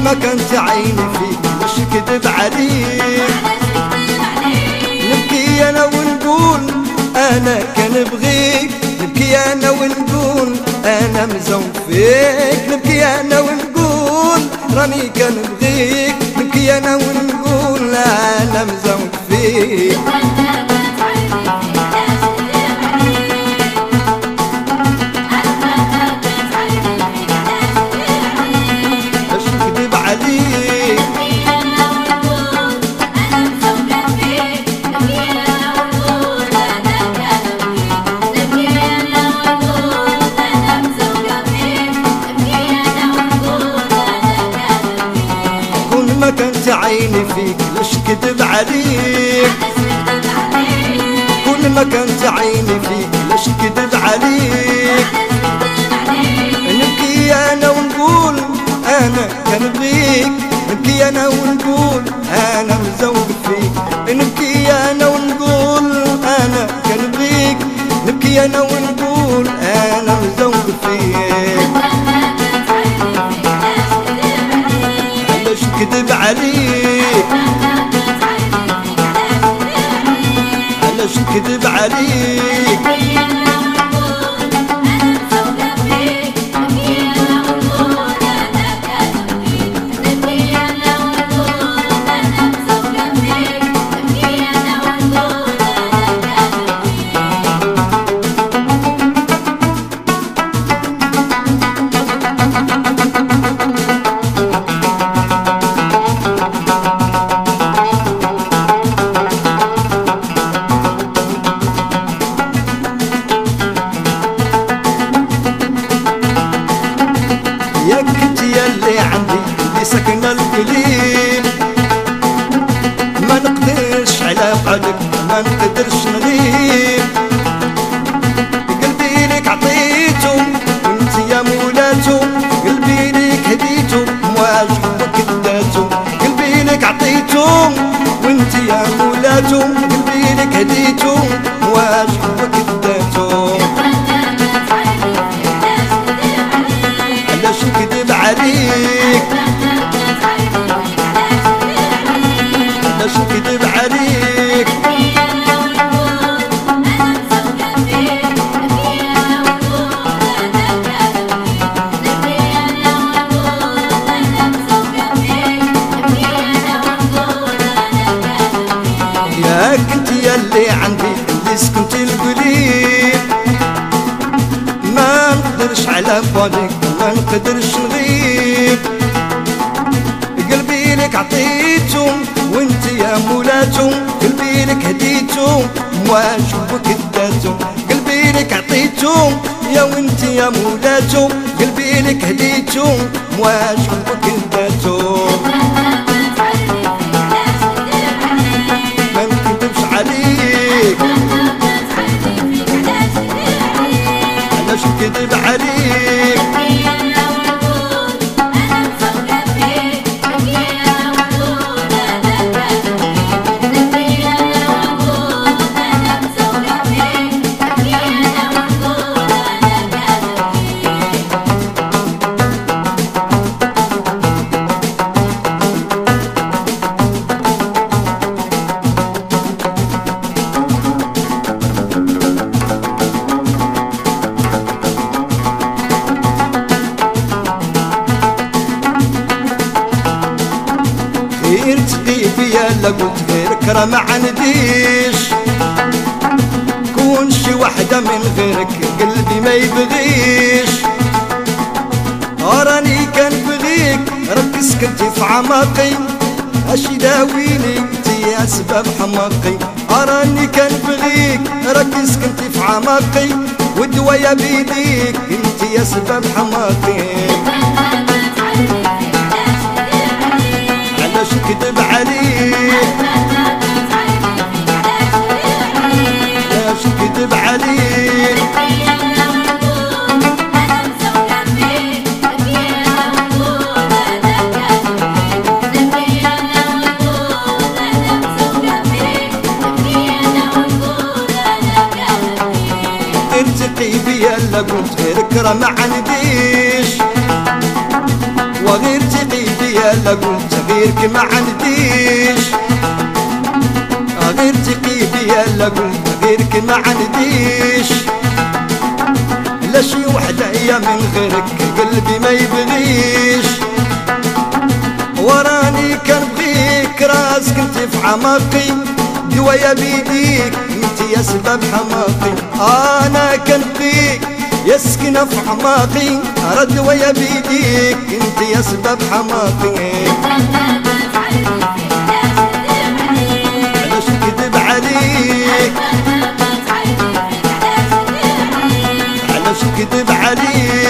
ما كانت عيني فيك مش كذب عليك. نبكي انا ونقول انا كان بغيك، نبكي انا ونقول انا مزوم فيك، نبكي انا ونقول راني كان بغيك، نبكي انا ونقول انا مزوم فيك. ما كانت عيني فيك ليش كذب عليك، كل ما كانت عيني فيك ليش كذب عليك. نبكي انا ونقول انا كان بغيك، نبكي انا ونقول انا مزوق فيك، نبكي انا ونقول انا كان بغيك، نبكي انا ونقول انا مزوق فيك. كذب عليك علاش كذب عليك. ياك انت ياللي عندي اللي سكن القليل، ما نقدرش على بعدك ما نقدرش نغيب. قلبي لك عطيتو وانت يا مولاتو، قلبي لك هديتو مواجهك داتو، قلبي لك عطيتو وانت يا مولاتو، قلبي لك هديتو مواجهك داتو. علاش كذب عليك علاش كذب عليك. ياك انت ياللي عندي اللي سكنتي القليل، ما نقدرش على بعدك ما نقدرش نغيب. قلبي لك عطيتو وانت يا مولاتو، قلبي لك هديتو مواجهك داتو، قلبي لك عطيتو يا وانت يا مولاتو، قلبي لك هديتو مواجهك داتو. ما نكذبش عليك علاش كذب عليك. غير تغيبي يالا قلت غيرك راه ما عنديش، كون شي وحدة من غيرك قلبي ما يبغيش. راني كان بغيك راك سكنتي في عماقي، اش يداويني انت يا سبب حماقي. راني كان بغيك راك سكنتي في عماقي، والدوايا بيديك انت يا سبب حماقي. علاش كذب عليك علاش كذب عليك. ارتقي بيا لا قلت غيرك راه ما عنديش، وغير تقي بيا يلا قلت غيرك ما عنديش، غير تقيبي يلا قلت غيرك ما عنديش، لا شي وحدة من غيرك قلبي ما يبغيش، وراني كنبغيك راسك انت في عماقي، دوايا بيديك انت يا سبب حماقي، انا كنبغيك يا سكنة في عماقي، رد ويا بيديك انت يا سبب حماقي. علاش نكذب عليك، علاش نكذب عليك،